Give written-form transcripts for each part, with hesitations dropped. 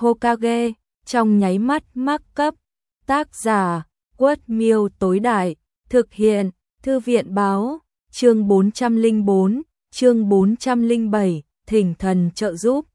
Hokage, trong nháy mắt mắc cấp. Tác giả, Quất Miêu tối đại, thực hiện, Thư viện báo, chương 404, chương 407, thỉnh thần trợ giúp.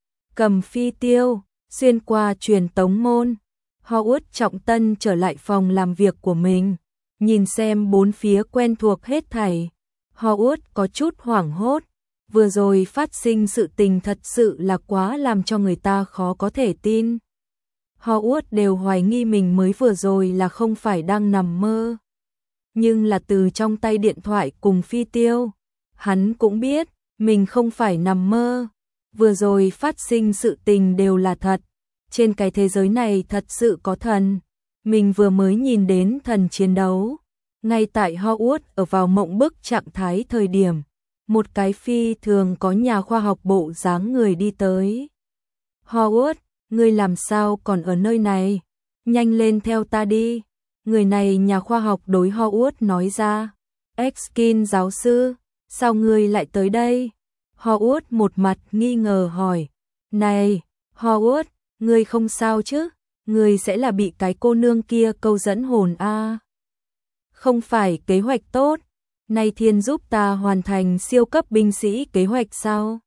Cầm phi tiêu, xuyên qua truyền tống môn, Howard Trọng Tân trở lại phòng làm việc của mình, nhìn xem bốn phía quen thuộc hết thảy. Howard có chút hoảng hốt, vừa rồi phát sinh sự tình thật sự là quá làm cho người ta khó có thể tin. Howard đều hoài nghi mình mới vừa rồi là không phải đang nằm mơ. Nhưng là từ trong tay điện thoại cùng phi tiêu, hắn cũng biết mình không phải nằm mơ. Vừa rồi phát sinh sự tình đều là thật. Trên cái thế giới này thật sự có thần. Mình vừa mới nhìn đến thần chiến đấu. Ngay tại Howard ở vào mộng bức trạng thái thời điểm, một cái phi thường có nhà khoa học bộ dáng người đi tới. Howard, ngươi làm sao còn ở nơi này? Nhanh lên theo ta đi. Người này nhà khoa học đối Howard nói ra. Erskine giáo sư, sao ngươi lại tới đây? Howard một mặt nghi ngờ hỏi. Này, Howard, ngươi không sao chứ? Ngươi sẽ là bị cái cô nương kia câu dẫn hồn a? Không phải kế hoạch tốt, nay thiên giúp ta hoàn thành siêu cấp binh sĩ kế hoạch sao?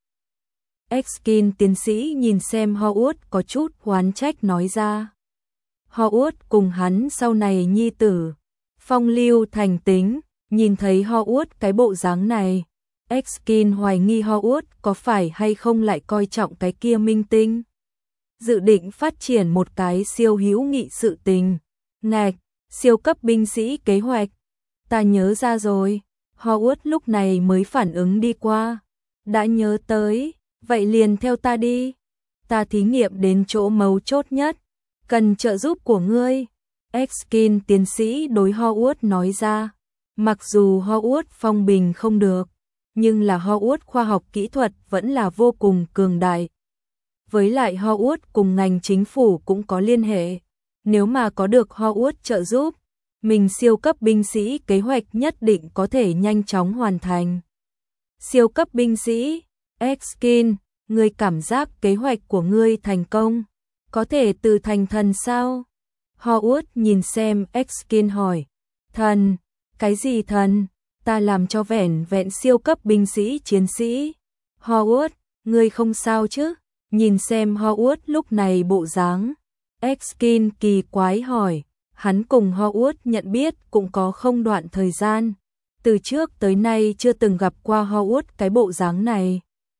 Erskine tiến sĩ nhìn xem Howard có chút oán trách nói ra. Howard cùng hắn sau này nhi tử, phong lưu thành tính, nhìn thấy Howard cái bộ dáng này, Erskine hoài nghi Howard có phải hay không lại coi trọng cái kia minh tinh. Dự định phát triển một cái siêu hữu nghị sự tình. Ngạch, siêu cấp binh sĩ kế hoạch. Ta nhớ ra rồi. Howard lúc này mới phản ứng đi qua. Đã nhớ tới, vậy liền theo ta đi. Ta thí nghiệm đến chỗ mấu chốt nhất. Cần trợ giúp của ngươi. Erskine tiến sĩ đối Howard nói ra. Mặc dù Howard phong bình không được, nhưng là Howard khoa học kỹ thuật vẫn là vô cùng cường đại. Với lại Howard cùng ngành chính phủ cũng có liên hệ. Nếu mà có được Howard trợ giúp, mình siêu cấp binh sĩ kế hoạch nhất định có thể nhanh chóng hoàn thành. Siêu cấp binh sĩ, Erskine, ngươi cảm giác kế hoạch của ngươi thành công, có thể từ thành thần sao? Howard nhìn xem Erskine hỏi. Thần, cái gì thần? Ta làm cho vẻn vẹn siêu cấp binh sĩ chiến sĩ. Howard, ngươi không sao chứ? Nhìn xem Howard lúc này bộ dáng, Erskine kỳ quái hỏi. Hắn cùng Howard nhận biết cũng có không đoạn thời gian, từ trước tới nay chưa từng gặp qua Howard cái bộ dáng này.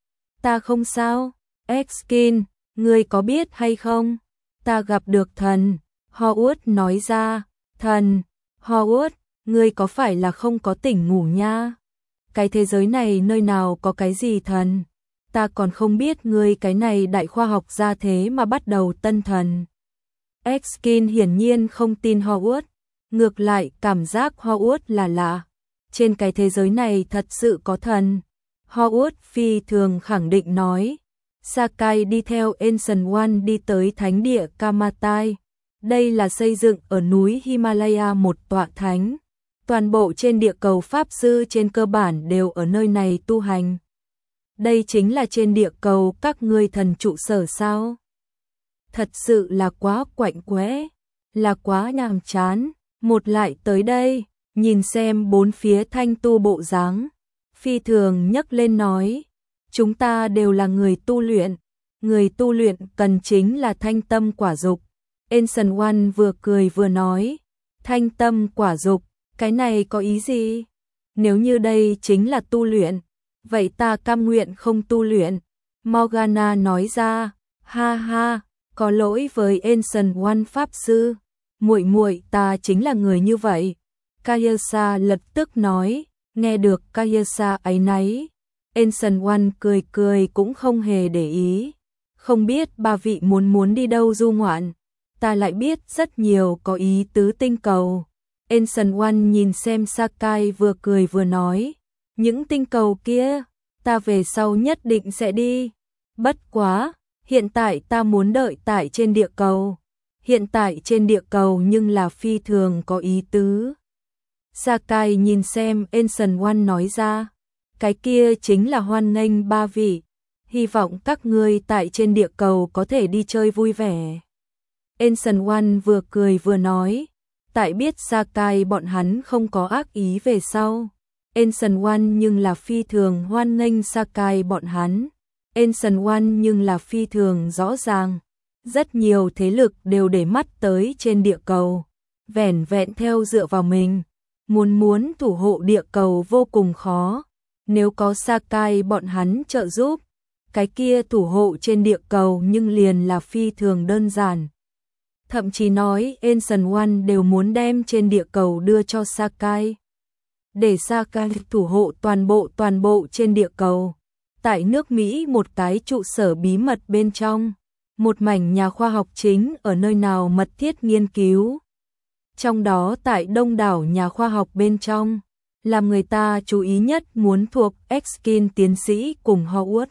Ta không sao, Erskine, ngươi có biết hay không? Ta gặp được thần, Howard nói ra. Thần, Howard, ngươi có phải là không có tỉnh ngủ nha? Cái thế giới này nơi nào có cái gì thần? Ta còn không biết ngươi cái này đại khoa học ra thế mà bắt đầu tân thần. Erskine hiển nhiên không tin Howard, ngược lại cảm giác Howard là lạ. Trên cái thế giới này thật sự có thần. Howard phi thường khẳng định nói. Sakai đi theo Ancient One đi tới thánh địa Kamatai. Đây là xây dựng ở núi Himalaya một tọa thánh. Toàn bộ trên địa cầu Pháp sư trên cơ bản đều ở nơi này tu hành. Đây chính là trên địa cầu các ngươi thần trụ sở sao? Thật sự là quá quạnh quẽ, là quá nhàm chán. Một lại tới đây, nhìn xem bốn phía thanh tu bộ dáng, phi thường nhấc lên nói. Chúng ta đều là người tu luyện cần chính là thanh tâm quả dục. Ancient One vừa cười vừa nói. Thanh tâm quả dục, cái này có ý gì? Nếu như đây chính là tu luyện, vậy ta cam nguyện không tu luyện. Morgana nói ra. Ha ha, có lỗi với Ancient One pháp sư, muội ta chính là người như vậy. Kayasa lập tức nói. Nghe được Kayasa áy náy, Ancient One cười cũng không hề để ý. Không biết ba vị muốn đi đâu du ngoạn, ta lại biết rất nhiều có ý tứ tinh cầu. Ancient One nhìn xem Sakai vừa cười vừa nói. Những tinh cầu kia, ta về sau nhất định sẽ đi. Bất quá, hiện tại ta muốn đợi tại trên địa cầu. Hiện tại trên địa cầu nhưng là phi thường có ý tứ. Sakai nhìn xem Ancient One nói ra. Cái kia chính là hoan nghênh ba vị. Hy vọng các ngươi tại trên địa cầu có thể đi chơi vui vẻ. Ancient One vừa cười vừa nói, tại biết Sakai bọn hắn không có ác ý về sau. Ancient One nhưng là phi thường hoan nghênh Sakai bọn hắn. Ancient One nhưng là phi thường rõ ràng. Rất nhiều thế lực đều để mắt tới trên địa cầu. Vẻn vẹn theo dựa vào mình. Muốn thủ hộ địa cầu vô cùng khó. Nếu có Sakai bọn hắn trợ giúp, cái kia thủ hộ trên địa cầu nhưng liền là phi thường đơn giản. Thậm chí nói Ancient One đều muốn đem trên địa cầu đưa cho Sakai. Để Sakai thủ hộ toàn bộ trên địa cầu. Tại nước Mỹ một cái trụ sở bí mật bên trong, một mảnh nhà khoa học chính ở nơi nào mật thiết nghiên cứu. Trong đó tại đông đảo nhà khoa học bên trong, làm người ta chú ý nhất muốn thuộc Erskine tiến sĩ cùng Howard.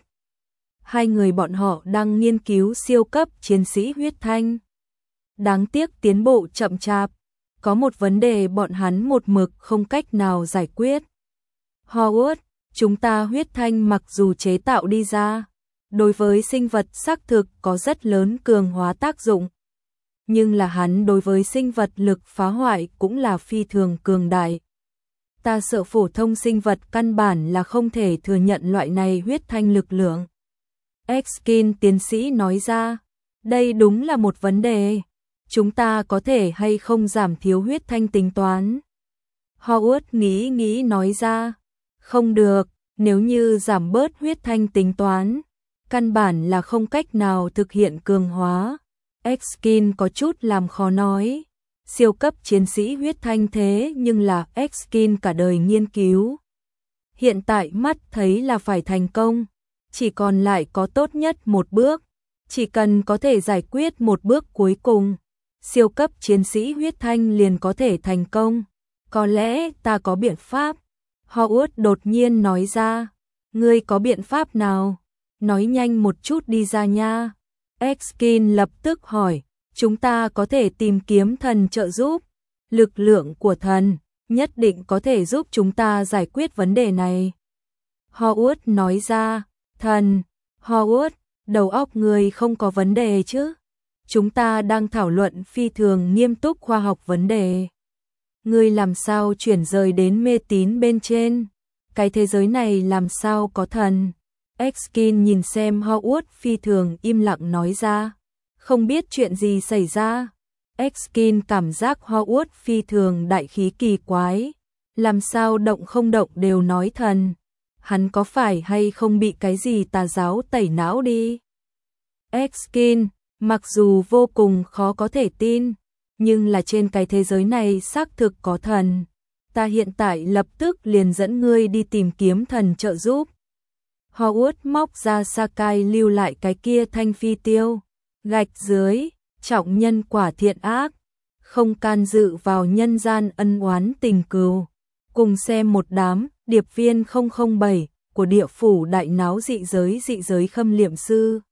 Hai người bọn họ đang nghiên cứu siêu cấp chiến sĩ huyết thanh. Đáng tiếc tiến bộ chậm chạp, có một vấn đề bọn hắn một mực không cách nào giải quyết. Howard, chúng ta huyết thanh mặc dù chế tạo đi ra, đối với sinh vật xác thực có rất lớn cường hóa tác dụng. Nhưng là hắn đối với sinh vật lực phá hoại cũng là phi thường cường đại. Ta sợ phổ thông sinh vật căn bản là không thể thừa nhận loại này huyết thanh lực lượng. Erskine tiến sĩ nói ra, đây đúng là một vấn đề. Chúng ta có thể hay không giảm thiếu huyết thanh tính toán? Howard nghĩ nói ra, không được, nếu như giảm bớt huyết thanh tính toán, căn bản là không cách nào thực hiện cường hóa. Erskine có chút làm khó nói, siêu cấp chiến sĩ huyết thanh thế nhưng là Erskine cả đời nghiên cứu. Hiện tại mắt thấy là phải thành công, chỉ còn lại có tốt nhất một bước, chỉ cần có thể giải quyết một bước cuối cùng, siêu cấp chiến sĩ huyết thanh liền có thể thành công. Có lẽ ta có biện pháp. Howard đột nhiên nói ra, ngươi có biện pháp nào? Nói nhanh một chút đi ra nha. Erskine lập tức hỏi, chúng ta có thể tìm kiếm thần trợ giúp. Lực lượng của thần nhất định có thể giúp chúng ta giải quyết vấn đề này. Howard nói ra, thần, Howard, đầu óc người không có vấn đề chứ? Chúng ta đang thảo luận phi thường nghiêm túc khoa học vấn đề. Ngươi làm sao chuyển rời đến mê tín bên trên? Cái thế giới này làm sao có thần? Erskine nhìn xem Howard phi thường im lặng nói ra. Không biết chuyện gì xảy ra. Erskine cảm giác Howard phi thường đại khí kỳ quái. Làm sao động không động đều nói thần. Hắn có phải hay không bị cái gì tà giáo tẩy não đi? Erskine, mặc dù vô cùng khó có thể tin, nhưng là trên cái thế giới này xác thực có thần. Ta hiện tại lập tức liền dẫn ngươi đi tìm kiếm thần trợ giúp. Howard móc ra Sakai lưu lại cái kia thanh phi tiêu, gạch dưới, trọng nhân quả thiện ác, không can dự vào nhân gian ân oán tình cừu. Cùng xem một đám điệp viên 007 của địa phủ đại náo dị giới khâm liệm sư.